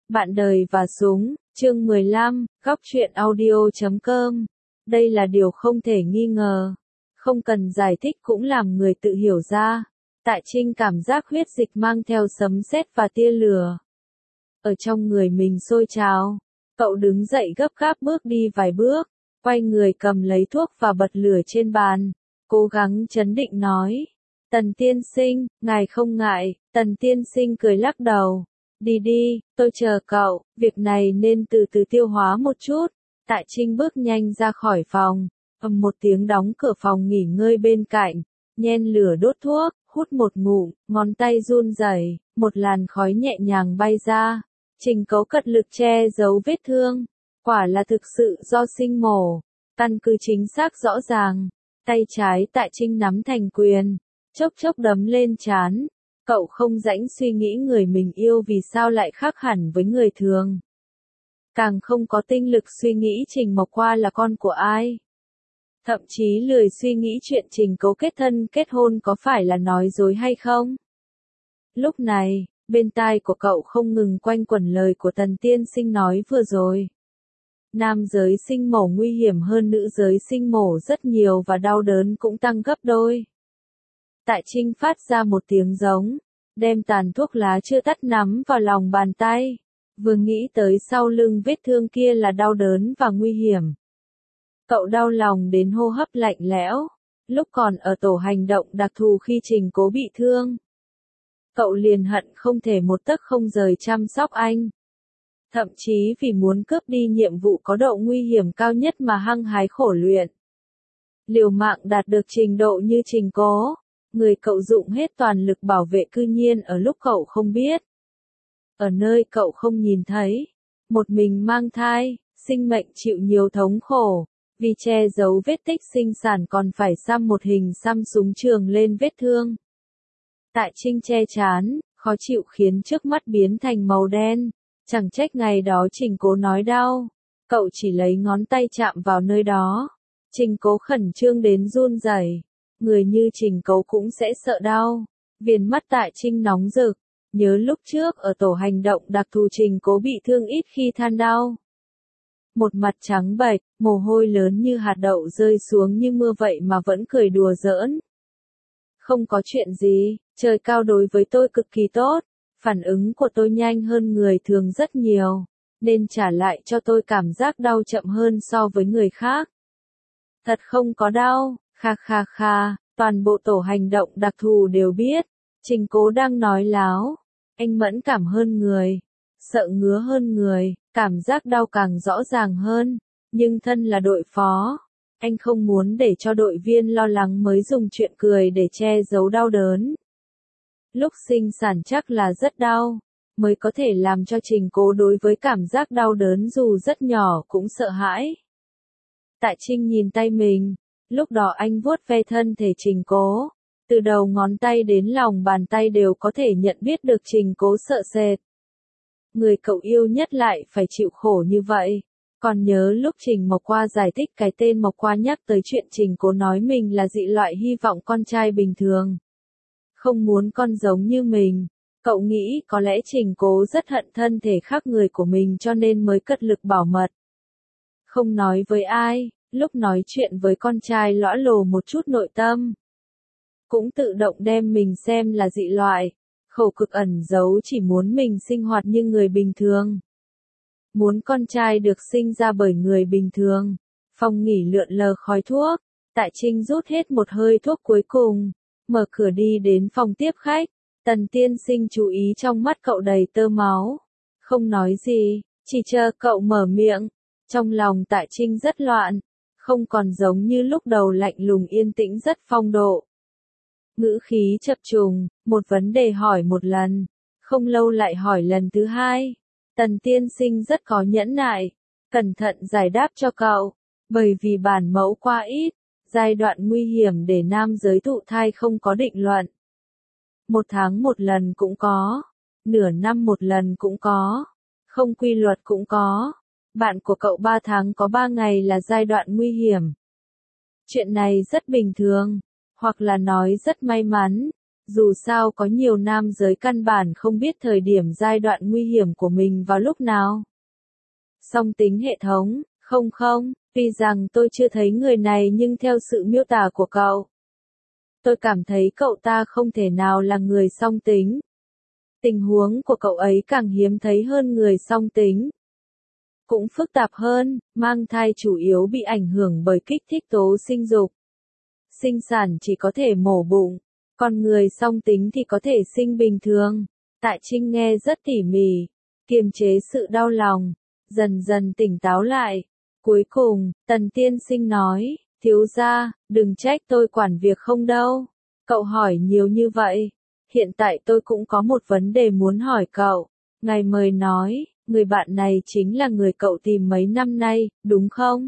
Bạn đời và súng, chương 15, góc truyện audio.com. Đây là điều không thể nghi ngờ. Không cần giải thích cũng làm người tự hiểu ra. Tại Trinh cảm giác huyết dịch mang theo sấm sét và tia lửa. Ở trong người mình sôi trào. Cậu đứng dậy gấp gáp bước đi vài bước, quay người cầm lấy thuốc và bật lửa trên bàn. Cố gắng trấn định nói. Tần tiên sinh, ngài không ngại. Tần tiên sinh cười lắc đầu. Đi đi, tôi chờ cậu, việc này nên từ từ tiêu hóa một chút. Tại Trinh bước nhanh ra khỏi phòng, ầm một tiếng đóng cửa phòng nghỉ ngơi bên cạnh, nhen lửa đốt thuốc, hút một ngụm, ngón tay run rẩy, một làn khói nhẹ nhàng bay ra. Trình Cấu cật lực che giấu vết thương, quả là thực sự do sinh mổ, căn cứ chính xác rõ ràng. Tay trái Tại Trinh nắm thành quyền, chốc chốc đấm lên trán. Cậu không rãnh suy nghĩ người mình yêu vì sao lại khác hẳn với người thường. Càng không có tinh lực suy nghĩ Trình Mộc Qua là con của ai. Thậm chí lười suy nghĩ chuyện Trình Cấu kết thân kết hôn có phải là nói dối hay không. Lúc này, bên tai của cậu không ngừng quanh quẩn lời của Tần tiên sinh nói vừa rồi. Nam giới sinh mổ nguy hiểm hơn nữ giới sinh mổ rất nhiều và đau đớn cũng tăng gấp đôi. Tại Trinh phát ra một tiếng giống, đem tàn thuốc lá chưa tắt nắm vào lòng bàn tay, vừa nghĩ tới sau lưng vết thương kia là đau đớn và nguy hiểm. Cậu đau lòng đến hô hấp lạnh lẽo, lúc còn ở tổ hành động đặc thù khi Trình Cố bị thương. Cậu liền hận không thể một tấc không rời chăm sóc anh. Thậm chí vì muốn cướp đi nhiệm vụ có độ nguy hiểm cao nhất mà hăng hái khổ luyện. Liều mạng đạt được trình độ như Trình Cố. Người cậu dụng hết toàn lực bảo vệ cư nhiên ở lúc cậu không biết. Ở nơi cậu không nhìn thấy. Một mình mang thai, sinh mệnh chịu nhiều thống khổ. Vì che giấu vết tích sinh sản còn phải xăm một hình xăm súng trường lên vết thương. Tại Trinh che chán, khó chịu khiến trước mắt biến thành màu đen. Chẳng trách ngày đó Trình Cố nói đau. Cậu chỉ lấy ngón tay chạm vào nơi đó. Trình Cố khẩn trương đến run rẩy. Người như Trình Cấu cũng sẽ sợ đau. Viền mắt Tại Trinh nóng rực. Nhớ lúc trước ở tổ hành động đặc thù Trình Cố bị thương ít khi than đau. Một mặt trắng bệch, mồ hôi lớn như hạt đậu rơi xuống như mưa vậy mà vẫn cười đùa giỡn. Không có chuyện gì, trời cao đối với tôi cực kỳ tốt. Phản ứng của tôi nhanh hơn người thường rất nhiều. Nên trả lại cho tôi cảm giác đau chậm hơn so với người khác. Thật không có đau. Kha, toàn bộ tổ hành động đặc thù đều biết, Trình Cố đang nói láo, anh mẫn cảm hơn người, sợ ngứa hơn người, cảm giác đau càng rõ ràng hơn, nhưng thân là đội phó, anh không muốn để cho đội viên lo lắng mới dùng chuyện cười để che giấu đau đớn. Lúc sinh sản chắc là rất đau, mới có thể làm cho Trình Cố đối với cảm giác đau đớn dù rất nhỏ cũng sợ hãi. Tại Trinh nhìn tay mình. Lúc đó anh vuốt ve thân thể Trình Cố, từ đầu ngón tay đến lòng bàn tay đều có thể nhận biết được Trình Cố sợ sệt. Người cậu yêu nhất lại phải chịu khổ như vậy. Còn nhớ lúc Trình Mộc Qua giải thích cái tên Mộc Qua nhắc tới chuyện Trình Cố nói mình là dị loại hy vọng con trai bình thường. Không muốn con giống như mình. Cậu nghĩ có lẽ Trình Cố rất hận thân thể khác người của mình cho nên mới cật lực bảo mật. Không nói với ai. Lúc nói chuyện với con trai lõa lồ một chút nội tâm. Cũng tự động đem mình xem là dị loại. Khẩu cực ẩn giấu chỉ muốn mình sinh hoạt như người bình thường. Muốn con trai được sinh ra bởi người bình thường. Phòng nghỉ lượn lờ khói thuốc. Tại Trinh rút hết một hơi thuốc cuối cùng. Mở cửa đi đến phòng tiếp khách. Tần tiên sinh chú ý trong mắt cậu đầy tơ máu. Không nói gì, chỉ chờ cậu mở miệng. Trong lòng Tại Trinh rất loạn. Không còn giống như lúc đầu lạnh lùng yên tĩnh rất phong độ. Ngữ khí chập trùng, một vấn đề hỏi một lần, không lâu lại hỏi lần thứ hai. Tần tiên sinh rất có nhẫn nại, cẩn thận giải đáp cho cậu, bởi vì bản mẫu quá ít, giai đoạn nguy hiểm để nam giới thụ thai không có định luận. 1 tháng một lần cũng có, nửa năm một lần cũng có, không quy luật cũng có. Bạn của cậu 3 tháng có 3 ngày là giai đoạn nguy hiểm. Chuyện này rất bình thường, hoặc là nói rất may mắn. Dù sao có nhiều nam giới căn bản không biết thời điểm giai đoạn nguy hiểm của mình vào lúc nào. Song tính hệ thống, không, tuy rằng tôi chưa thấy người này nhưng theo sự miêu tả của cậu, tôi cảm thấy cậu ta không thể nào là người song tính. Tình huống của cậu ấy càng hiếm thấy hơn người song tính. Cũng phức tạp hơn, mang thai chủ yếu bị ảnh hưởng bởi kích thích tố sinh dục. Sinh sản chỉ có thể mổ bụng, còn người song tính thì có thể sinh bình thường. Tại Trinh nghe rất tỉ mỉ, kiềm chế sự đau lòng, dần dần tỉnh táo lại. Cuối cùng, Tần tiên sinh nói, thiếu gia, đừng trách tôi quản việc không đâu. Cậu hỏi nhiều như vậy. Hiện tại tôi cũng có một vấn đề muốn hỏi cậu. Ngài mời nói, người bạn này chính là người cậu tìm mấy năm nay, đúng không?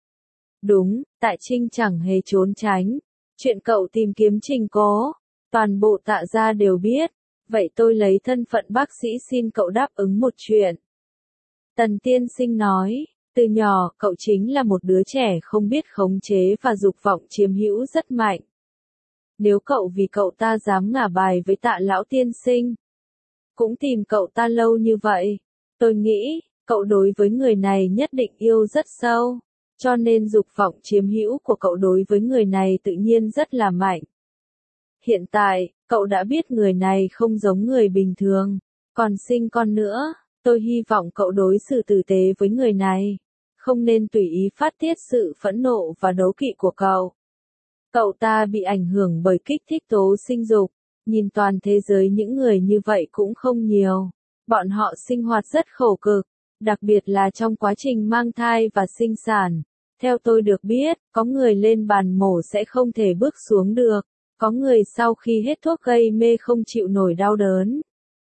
Đúng, Tại Trinh chẳng hề trốn tránh. Chuyện cậu tìm kiếm Trình Cố, toàn bộ Tạ gia đều biết. Vậy tôi lấy thân phận bác sĩ xin cậu đáp ứng một chuyện. Tần tiên sinh nói, từ nhỏ cậu chính là một đứa trẻ không biết khống chế và dục vọng chiếm hữu rất mạnh. Nếu cậu vì cậu ta dám ngả bài với Tạ lão tiên sinh, cũng tìm cậu ta lâu như vậy, tôi nghĩ, cậu đối với người này nhất định yêu rất sâu, cho nên dục vọng chiếm hữu của cậu đối với người này tự nhiên rất là mạnh. Hiện tại, cậu đã biết người này không giống người bình thường, còn sinh con nữa, tôi hy vọng cậu đối xử tử tế với người này, không nên tùy ý phát tiết sự phẫn nộ và đố kỵ của cậu. Cậu ta bị ảnh hưởng bởi kích thích tố sinh dục, nhìn toàn thế giới những người như vậy cũng không nhiều. Bọn họ sinh hoạt rất khổ cực, đặc biệt là trong quá trình mang thai và sinh sản. Theo tôi được biết, có người lên bàn mổ sẽ không thể bước xuống được, có người sau khi hết thuốc gây mê không chịu nổi đau đớn,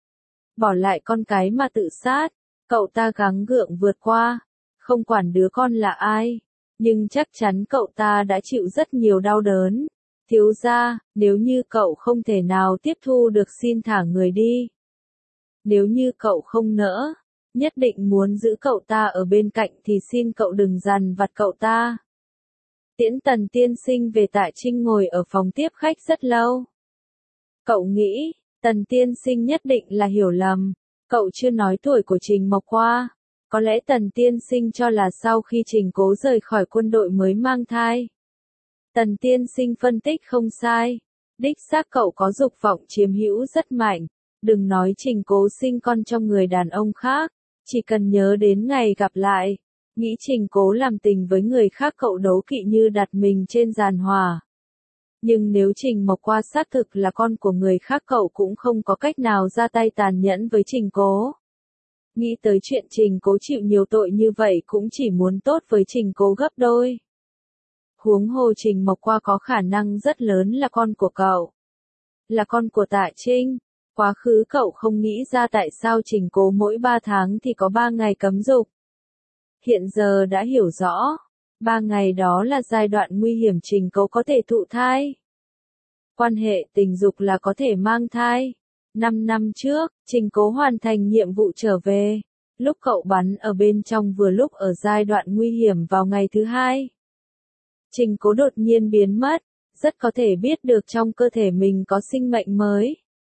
bỏ lại con cái mà tự sát. Cậu ta gắng gượng vượt qua, không quản đứa con là ai. Nhưng chắc chắn cậu ta đã chịu rất nhiều đau đớn. Thiếu gia, nếu như cậu không thể nào tiếp thu được xin thả người đi. Nếu như cậu không nỡ, nhất định muốn giữ cậu ta ở bên cạnh thì xin cậu đừng dằn vặt cậu ta. Tiễn Tần tiên sinh về. Tại Trinh ngồi ở phòng tiếp khách rất lâu. Cậu nghĩ, Tần tiên sinh nhất định là hiểu lầm. Cậu chưa nói tuổi của Trình Mộc Hoa. Có lẽ Tần tiên sinh cho là sau khi Trình Cố rời khỏi quân đội mới mang thai. Tần tiên sinh phân tích không sai. Đích xác cậu có dục vọng chiếm hữu rất mạnh. Đừng nói Trình Cố sinh con trong người đàn ông khác. Chỉ cần nhớ đến ngày gặp lại. Nghĩ Trình Cố làm tình với người khác cậu đố kỵ như đặt mình trên giàn hỏa. Nhưng nếu Trình Mộc Hoa xác thực là con của người khác cậu cũng không có cách nào ra tay tàn nhẫn với Trình Cố. Nghĩ tới chuyện Trình Cố chịu nhiều tội như vậy cũng chỉ muốn tốt với Trình Cố gấp đôi. Huống hồ Trình Mộc Hoa có khả năng rất lớn là con của cậu. Là con của Tạ Trinh. Quá khứ cậu không nghĩ ra tại sao Trình Cố mỗi 3 tháng thì có 3 ngày cấm dục. Hiện giờ đã hiểu rõ. 3 ngày đó là giai đoạn nguy hiểm Trình Cố có thể thụ thai. Quan hệ tình dục là có thể mang thai. 5 năm trước, Trình Cố hoàn thành nhiệm vụ trở về. Lúc cậu bắn ở bên trong vừa lúc ở giai đoạn nguy hiểm vào ngày thứ 2. Trình Cố đột nhiên biến mất, rất có thể biết được trong cơ thể mình có sinh mệnh mới.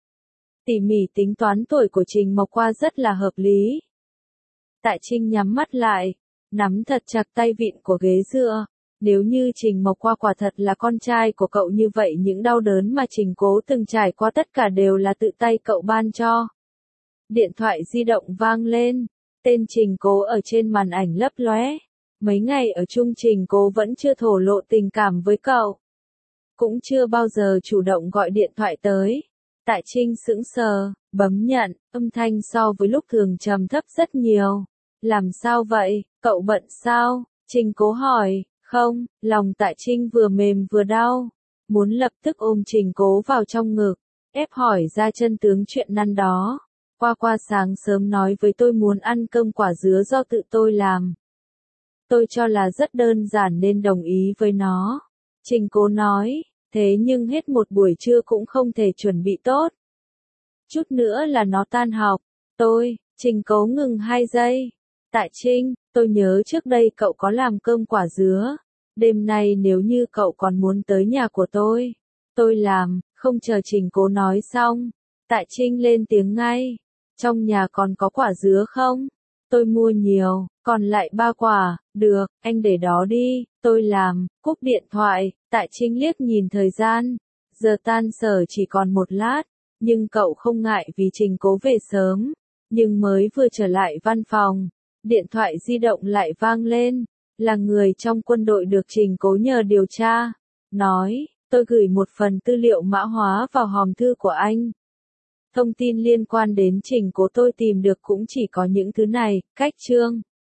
Tỉ mỉ tính toán tuổi của Trình Mộc Hoa rất là hợp lý. Tại Trinh nhắm mắt lại, nắm thật chặt tay vịn của ghế dựa. Nếu như Trình Mộc Hoa quả thật là con trai của cậu như vậy những đau đớn mà Trình Cố từng trải qua tất cả đều là tự tay cậu ban cho. Điện thoại di động vang lên, tên Trình Cố ở trên màn ảnh lấp lóe. Mấy ngày ở chung Trình Cố vẫn chưa thổ lộ tình cảm với cậu. Cũng chưa bao giờ chủ động gọi điện thoại tới. Tại Trinh sững sờ, bấm nhận, âm thanh so với lúc thường trầm thấp rất nhiều. Làm sao vậy, cậu bận sao? Trình Cố hỏi. Không, lòng Tại Trinh vừa mềm vừa đau. Muốn lập tức ôm Trình Cố vào trong ngực, ép hỏi ra chân tướng chuyện năm đó. Qua sáng sớm nói với tôi muốn ăn cơm quả dứa do tự tôi làm. Tôi cho là rất đơn giản nên đồng ý với nó. Trình Cố nói, thế nhưng hết một buổi trưa cũng không thể chuẩn bị tốt. Chút nữa là nó tan học. Trình Cố ngừng 2 giây. Tại Trinh, tôi nhớ trước đây cậu có làm cơm quả dứa. Đêm nay nếu như cậu còn muốn tới nhà của tôi làm, Không chờ Trình Cố nói xong, Tại Trinh lên tiếng ngay. Trong nhà còn có quả dứa không? Tôi mua nhiều, còn lại 3 quả, được, anh để đó đi, tôi làm, cúp điện thoại, Tại Trinh liếc nhìn thời gian. Giờ tan sở chỉ còn 1 lát, nhưng cậu không ngại vì Trình Cố về sớm. Nhưng mới vừa trở lại văn phòng, điện thoại di động lại vang lên, là người trong quân đội được Trình Cố nhờ điều tra. Nói, tôi gửi một phần tư liệu mã hóa vào hòm thư của anh. Thông tin liên quan đến Trình Cố tôi tìm được cũng chỉ có những thứ này, cách chương.